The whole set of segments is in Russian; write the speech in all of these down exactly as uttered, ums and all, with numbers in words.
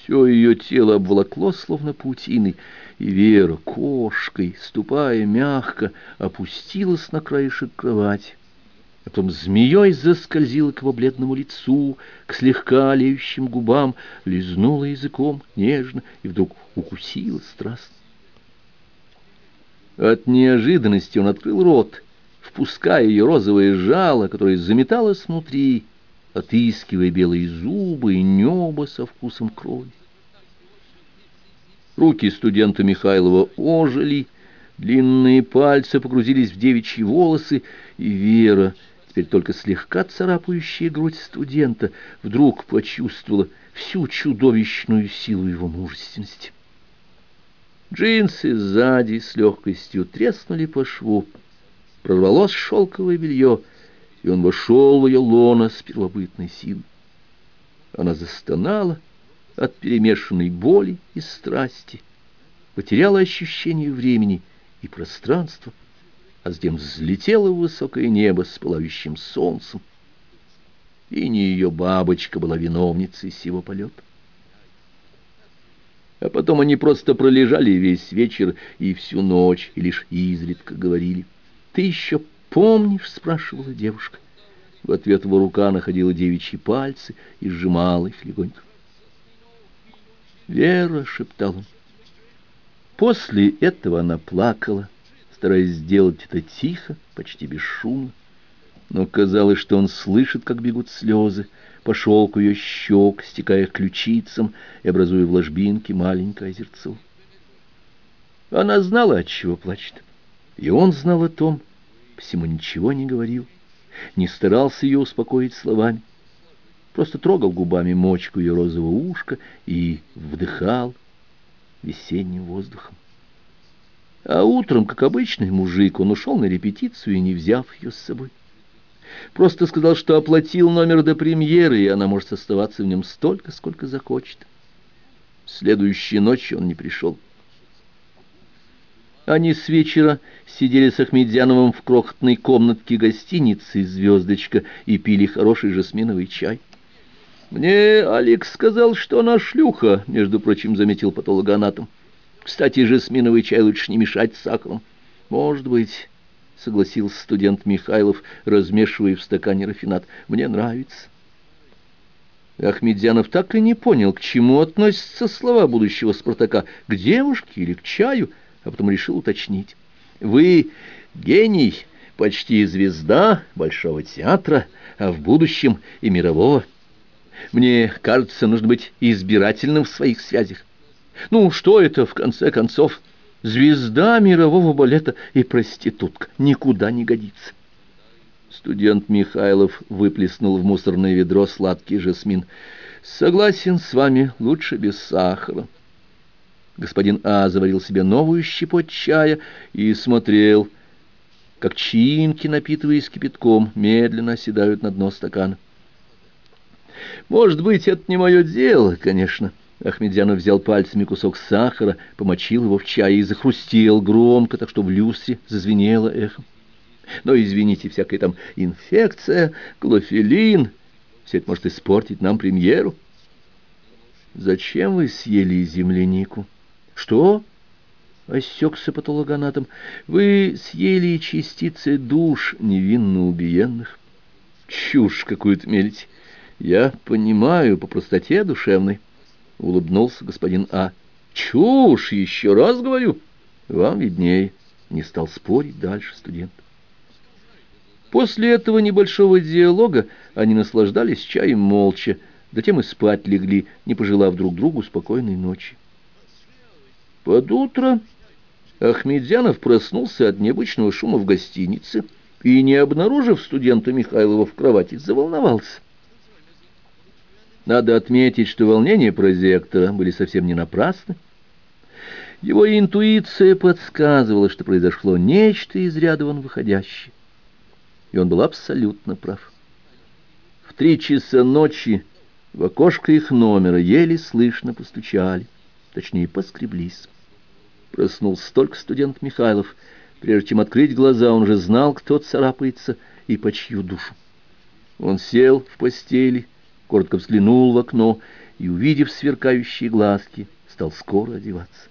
Все ее тело обволокло, словно паутиной, и Вера, кошкой, ступая мягко, опустилась на краешек кровати. Потом змеей заскользила к его бледному лицу, к слегка олеющим губам, лизнула языком нежно и вдруг укусила страстно. От неожиданности он открыл рот, впуская ее розовое жало, которое заметалось внутри, отыскивая белые зубы и небо со вкусом крови. Руки студента Михайлова ожили, длинные пальцы погрузились в девичьи волосы, и Вера, теперь только слегка царапающая грудь студента, вдруг почувствовала всю чудовищную силу его мужественности. Джинсы сзади с легкостью треснули по шву, прорвалось шелковое белье, и он вошел в ее лоно с первобытной силой. Она застонала от перемешанной боли и страсти, потеряла ощущение времени и пространства, а затем взлетела в высокое небо с пылающим солнцем, и не ее бабочка была виновницей сего полета. А потом они просто пролежали весь вечер и всю ночь, и лишь изредка говорили. «Ты еще помнишь?» — спрашивала девушка. В ответ его рука находила девичьи пальцы и сжимала их легонько. «Вера!» — шептал он. После этого она плакала, стараясь сделать это тихо, почти бесшумно. Но казалось, что он слышит, как бегут слезы по шелку ее щек, стекая к ключицам и образуя в ложбинке маленькое озерцо. Она знала, от чего плачет, и он знал о том, посему ничего не говорил, не старался ее успокоить словами, просто трогал губами мочку ее розового ушка и вдыхал весенним воздухом. А утром, как обычный мужик, он ушел на репетицию, не взяв ее с собой. Просто сказал, что оплатил номер до премьеры, и она может оставаться в нем столько, сколько захочет. Следующей ночью он не пришел. Они с вечера сидели с Ахмедзяновым в крохотной комнатке гостиницы «Звездочка» и пили хороший жасминовый чай. «Мне Алекс сказал, что она шлюха», — между прочим, заметил патологоанатом. «Кстати, жасминовый чай лучше не мешать с сахаром». «Может быть», — согласился студент Михайлов, размешивая в стакане рафинад. «Мне нравится». Ахмедзянов так и не понял, к чему относятся слова будущего Спартака, к девушке или к чаю, а потом решил уточнить. «Вы гений, почти звезда Большого театра, а в будущем и мирового. Мне кажется, нужно быть избирательным в своих связях. Ну, что это, в конце концов? Звезда мирового балета и проститутка никуда не годится». Студент Михайлов выплеснул в мусорное ведро сладкий жасмин. «Согласен с вами, лучше без сахара». Господин А заварил себе новую щепоть чая и смотрел, как чаинки, напитываясь кипятком, медленно оседают на дно стакана. «Может быть, это не мое дело, конечно». Ахмедзянов взял пальцами кусок сахара, помочил его в чай и захрустел громко, так что в люстре зазвенело эхом. «Но, извините, всякая там инфекция, клофелин, все это может испортить нам премьеру». «Зачем вы съели землянику?» «Что?» — осекся патологоанатом. «Вы съели частицы душ невинно убиенных». «Чушь какую-то мелите. Я понимаю, по простоте душевной», — улыбнулся господин А. «Чушь, еще раз говорю. Вам виднее». Не стал спорить дальше студент. После этого небольшого диалога они наслаждались чаем молча, затем и спать легли, не пожелав друг другу спокойной ночи. Под утро Ахмедзянов проснулся от необычного шума в гостинице и, не обнаружив студента Михайлова в кровати, заволновался. Надо отметить, что волнения прозектора были совсем не напрасны. Его интуиция подсказывала, что произошло нечто из ряда вон выходящее. И он был абсолютно прав. В три часа ночи в окошко их номера еле слышно постучали, точнее, поскреблись. Проснулся только студент Михайлов. Прежде чем открыть глаза, он уже знал, кто царапается и по чью душу. Он сел в постели, коротко взглянул в окно и, увидев сверкающие глазки, стал скоро одеваться.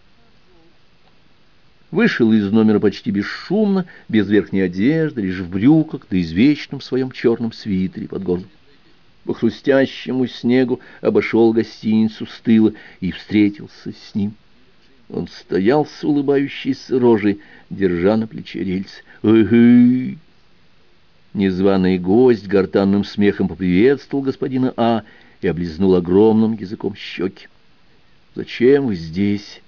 Вышел из номера почти бесшумно, без верхней одежды, лишь в брюках, да извечном своем черном свитере под горлом. По хрустящему снегу обошел гостиницу с тыла и встретился с ним. Он стоял с улыбающейся рожей, держа на плече рельс. «Эй!» Незваный гость гортанным смехом поприветствовал господина А. и облизнул огромным языком щеки. «Зачем вы здесь?»